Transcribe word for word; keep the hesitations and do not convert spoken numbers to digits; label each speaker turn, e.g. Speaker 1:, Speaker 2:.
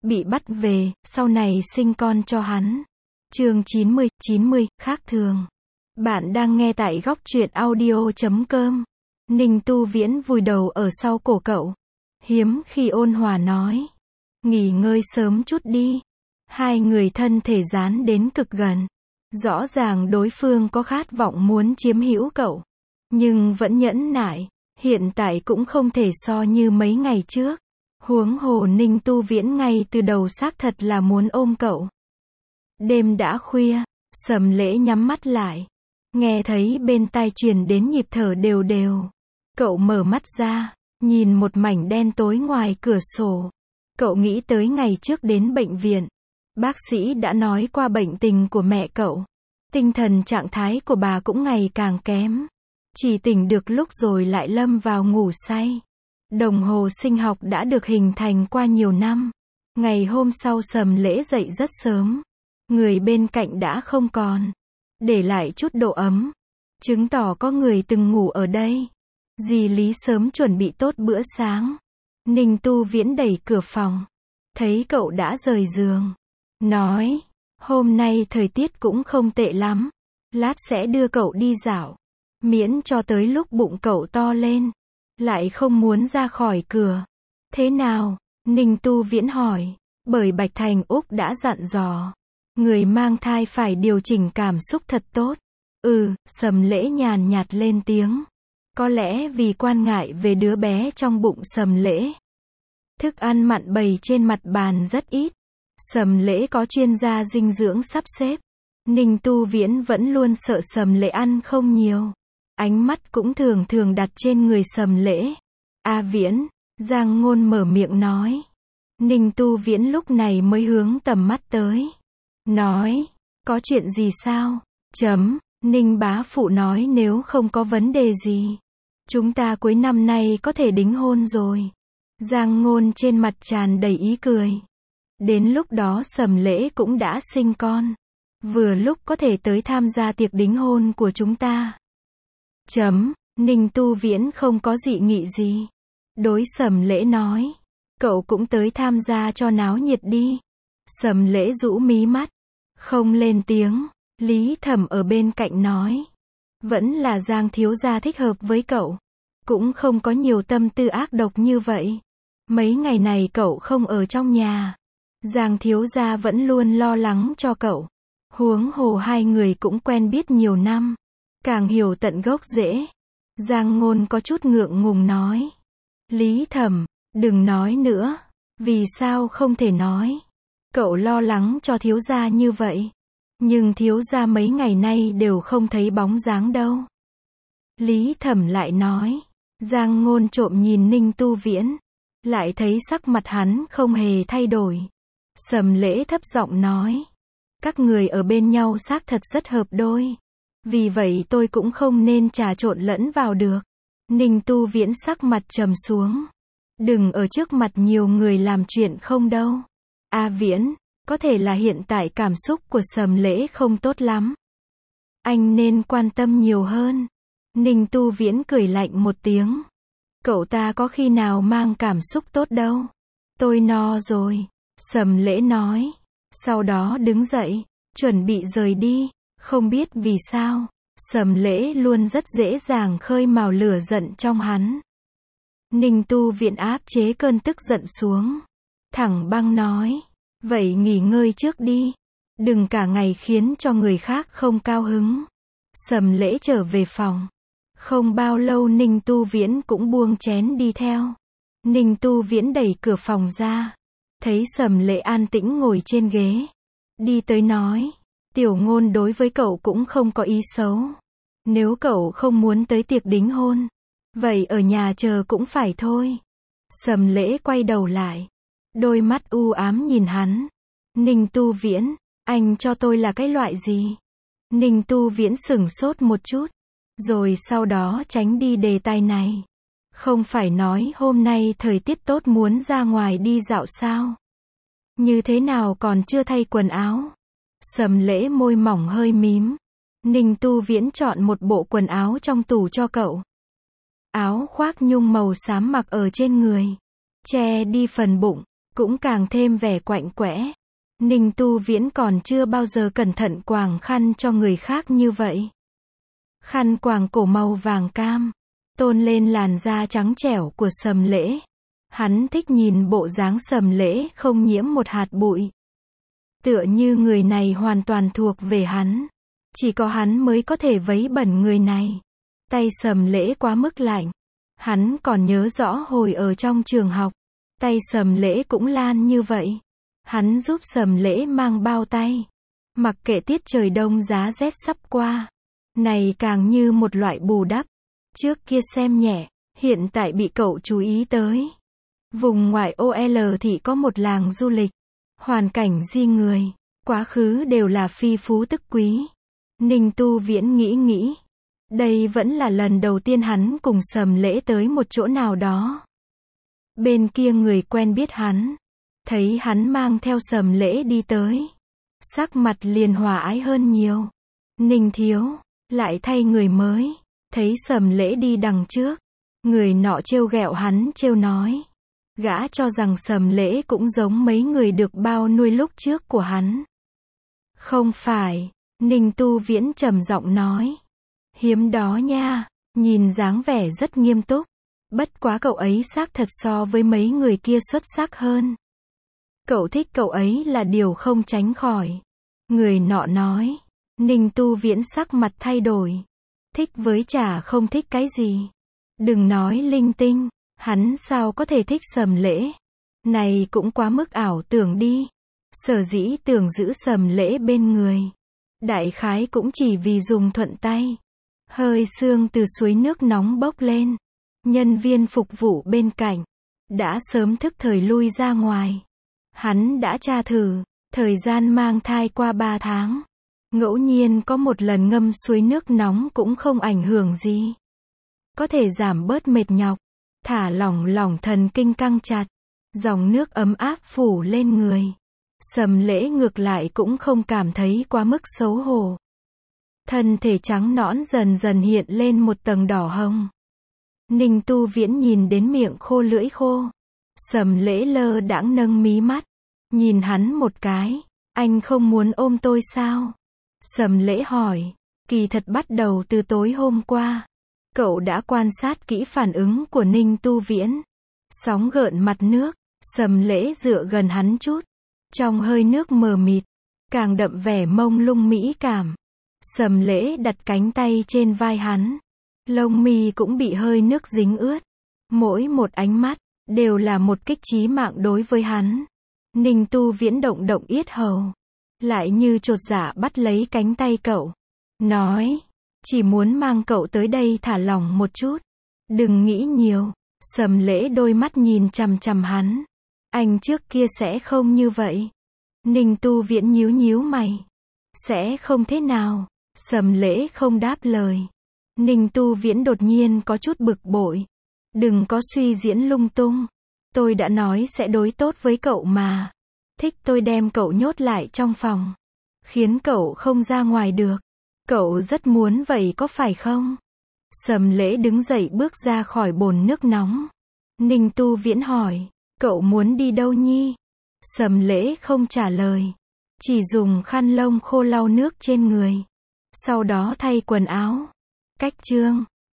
Speaker 1: bị bắt về, sau này sinh con cho hắn. Chương chín mươi, chín mươi, khác thường. Bạn đang nghe tại góc truyện audio chấm com. Ninh Tu Viễn vùi đầu ở sau cổ cậu. Hiếm khi ôn hòa nói. Nghỉ ngơi sớm chút đi. Hai người thân thể dán đến cực gần. Rõ ràng đối phương có khát vọng muốn chiếm hữu cậu. Nhưng vẫn nhẫn nại. Hiện tại cũng không thể so như mấy ngày trước. Huống hồ Ninh Tu Viễn ngay từ đầu xác thật là muốn ôm cậu. Đêm đã khuya, Sầm Lễ nhắm mắt lại. Nghe thấy bên tai truyền đến nhịp thở đều đều. Cậu mở mắt ra, nhìn một mảnh đen tối ngoài cửa sổ. Cậu nghĩ tới ngày trước đến bệnh viện. Bác sĩ đã nói qua bệnh tình của mẹ cậu. Tinh thần trạng thái của bà cũng ngày càng kém. Chỉ tỉnh được lúc rồi lại lâm vào ngủ say. Đồng hồ sinh học đã được hình thành qua nhiều năm. Ngày hôm sau Sầm Lễ dậy rất sớm. Người bên cạnh đã không còn. Để lại chút độ ấm. Chứng tỏ có người từng ngủ ở đây. Dì Lý sớm chuẩn bị tốt bữa sáng. Ninh Tu Viễn đẩy cửa phòng. Thấy cậu đã rời giường. Nói, hôm nay thời tiết cũng không tệ lắm. Lát sẽ đưa cậu đi dạo. Miễn cho tới lúc bụng cậu to lên. Lại không muốn ra khỏi cửa. Thế nào? Ninh Tu Viễn hỏi. Bởi Bạch Thành Úc đã dặn dò. Người mang thai phải điều chỉnh cảm xúc thật tốt. Ừ, Sầm Lễ nhàn nhạt lên tiếng. Có lẽ vì quan ngại về đứa bé trong bụng Sầm Lễ. Thức ăn mặn bày trên mặt bàn rất ít. Sầm Lễ có chuyên gia dinh dưỡng sắp xếp. Ninh Tu Viễn vẫn luôn sợ Sầm Lễ ăn không nhiều. Ánh mắt cũng thường thường đặt trên người Sầm Lễ. A Viễn, Giang Ngôn mở miệng nói. Ninh Tu Viễn lúc này mới hướng tầm mắt tới. Nói, có chuyện gì sao? Chấm, Ninh bá phụ nói nếu không có vấn đề gì. Chúng ta cuối năm nay có thể đính hôn rồi. Giang Ngôn trên mặt tràn đầy ý cười. Đến lúc đó Sầm Lễ cũng đã sinh con. Vừa lúc có thể tới tham gia tiệc đính hôn của chúng ta. Chấm, Ninh Tu Viễn không có dị nghị gì. Đối Sầm Lễ nói. Cậu cũng tới tham gia cho náo nhiệt đi. Sầm Lễ rũ mí mắt. Không lên tiếng. Lý Thẩm ở bên cạnh nói. Vẫn là Giang thiếu gia thích hợp với cậu. Cũng không có nhiều tâm tư ác độc như vậy. Mấy ngày này cậu không ở trong nhà. Giang thiếu gia vẫn luôn lo lắng cho cậu. Huống hồ hai người cũng quen biết nhiều năm. Càng hiểu tận gốc rễ. Giang Ngôn có chút ngượng ngùng nói. Lý Thẩm, đừng nói nữa. Vì sao không thể nói? Cậu lo lắng cho thiếu gia như vậy. Nhưng thiếu gia mấy ngày nay đều không thấy bóng dáng đâu. Lý Thẩm lại nói. Giang Ngôn trộm nhìn Ninh Tu Viễn. Lại thấy sắc mặt hắn không hề thay đổi. Sầm Lễ thấp giọng nói. Các người ở bên nhau xác thật rất hợp đôi. Vì vậy tôi cũng không nên trà trộn lẫn vào được. Ninh Tu Viễn sắc mặt trầm xuống. Đừng ở trước mặt nhiều người làm chuyện không đâu. A Viễn, có thể là hiện tại cảm xúc của Sầm Lễ không tốt lắm. Anh nên quan tâm nhiều hơn. Ninh Tu Viễn cười lạnh một tiếng. Cậu ta có khi nào mang cảm xúc tốt đâu. Tôi no rồi. Sầm Lễ nói. Sau đó đứng dậy, chuẩn bị rời đi. Không biết vì sao, Sầm Lễ luôn rất dễ dàng khơi mào lửa giận trong hắn. Ninh Tu Viễn áp chế cơn tức giận xuống. Thẳng băng nói. Vậy nghỉ ngơi trước đi. Đừng cả ngày khiến cho người khác không cao hứng. Sầm Lễ trở về phòng. Không bao lâu Ninh Tu Viễn cũng buông chén đi theo. Ninh Tu Viễn đẩy cửa phòng ra. Thấy Sầm Lễ an tĩnh ngồi trên ghế. Đi tới nói. Tiểu Ngôn đối với cậu cũng không có ý xấu. Nếu cậu không muốn tới tiệc đính hôn. Vậy ở nhà chờ cũng phải thôi. Sầm Lễ quay đầu lại. Đôi mắt u ám nhìn hắn. Ninh Tu Viễn, anh cho tôi là cái loại gì? Ninh Tu Viễn sửng sốt một chút. Rồi sau đó tránh đi đề tài này. Không phải nói hôm nay thời tiết tốt muốn ra ngoài đi dạo sao? Như thế nào còn chưa thay quần áo? Sầm Lễ môi mỏng hơi mím. Ninh Tu Viễn chọn một bộ quần áo trong tủ cho cậu. Áo khoác nhung màu xám mặc ở trên người. Che đi phần bụng. cũng càng thêm vẻ quạnh quẽ. Ninh Tu Viễn còn chưa bao giờ cẩn thận quàng khăn cho người khác như vậy. Khăn quàng cổ màu vàng cam, tôn lên làn da trắng trẻo của Sầm Lễ. Hắn thích nhìn bộ dáng Sầm Lễ không nhiễm một hạt bụi. Tựa như người này hoàn toàn thuộc về hắn. Chỉ có hắn mới có thể vấy bẩn người này. Tay Sầm Lễ quá mức lạnh. Hắn còn nhớ rõ hồi ở trong trường học. Tay Sầm Lễ cũng lan như vậy. Hắn giúp Sầm Lễ mang bao tay. Mặc kệ tiết trời đông giá rét sắp qua. Này càng như một loại bù đắp. Trước kia xem nhẹ, hiện tại bị cậu chú ý tới. Vùng ngoại ô L thì có một làng du lịch. Hoàn cảnh di người, quá khứ đều là phi phú tức quý. Ninh Tu Viễn nghĩ nghĩ. Đây vẫn là lần đầu tiên hắn cùng Sầm Lễ tới một chỗ nào đó. Bên kia người quen biết hắn. Thấy hắn mang theo Sầm Lễ đi tới. Sắc mặt liền hòa ái hơn nhiều. Ninh thiếu, lại thay người mới. Thấy Sầm Lễ đi đằng trước. Người nọ trêu ghẹo hắn trêu nói. Gã cho rằng Sầm Lễ cũng giống mấy người được bao nuôi lúc trước của hắn. Không phải, Ninh Tu Viễn trầm giọng nói. Hiếm đó nha, nhìn dáng vẻ rất nghiêm túc. Bất quá cậu ấy xác thật so với mấy người kia xuất sắc hơn. Cậu thích cậu ấy là điều không tránh khỏi. Người nọ nói. Ninh Tu Viễn sắc mặt thay đổi. Thích với chả không thích cái gì. Đừng nói linh tinh. Hắn sao có thể thích Sầm Lễ? Này cũng quá mức ảo tưởng đi. Sở dĩ tưởng giữ Sầm Lễ bên người. Đại khái cũng chỉ vì dùng thuận tay. Hơi sương từ suối nước nóng bốc lên. Nhân viên phục vụ bên cạnh. Đã sớm thức thời lui ra ngoài. Hắn đã tra thử. Thời gian mang thai qua ba tháng. Ngẫu nhiên có một lần ngâm suối nước nóng cũng không ảnh hưởng gì. Có thể giảm bớt mệt nhọc. Thả lỏng lỏng thần kinh căng chặt. Dòng nước ấm áp phủ lên người. Sầm Lễ ngược lại cũng không cảm thấy quá mức xấu hổ. Thân thể trắng nõn dần dần hiện lên một tầng đỏ hồng. Ninh Tu Viễn nhìn đến miệng khô lưỡi khô. Sầm Lễ lơ đãng nâng mí mắt. Nhìn hắn một cái. Anh không muốn ôm tôi sao? Sầm Lễ hỏi. Kỳ thật bắt đầu từ tối hôm qua. Cậu đã quan sát kỹ phản ứng của Ninh Tu Viễn. Sóng gợn mặt nước. Sầm Lễ dựa gần hắn chút. Trong hơi nước mờ mịt. Càng đậm vẻ mông lung mỹ cảm. Sầm Lễ đặt cánh tay trên vai hắn. Lông mi cũng bị hơi nước dính ướt. Mỗi một ánh mắt. Đều là một kích chí mạng đối với hắn. Ninh Tu Viễn động động yết hầu. Lại như chột dạ bắt lấy cánh tay cậu. Nói. Chỉ muốn mang cậu tới đây thả lỏng một chút. Đừng nghĩ nhiều. Sầm Lễ đôi mắt nhìn chằm chằm hắn. Anh trước kia sẽ không như vậy. Ninh Tu Viễn nhíu nhíu mày. Sẽ không thế nào. Sầm Lễ không đáp lời. Ninh Tu Viễn đột nhiên có chút bực bội. Đừng có suy diễn lung tung. Tôi đã nói sẽ đối tốt với cậu mà. Thích tôi đem cậu nhốt lại trong phòng. Khiến cậu không ra ngoài được. Cậu rất muốn vậy có phải không? Sầm Lễ đứng dậy bước ra khỏi bồn nước nóng. Ninh Tu Viễn hỏi. Cậu muốn đi đâu nhi? Sầm Lễ không trả lời. Chỉ dùng khăn lông khô lau nước trên người. Sau đó thay quần áo. Cách chương.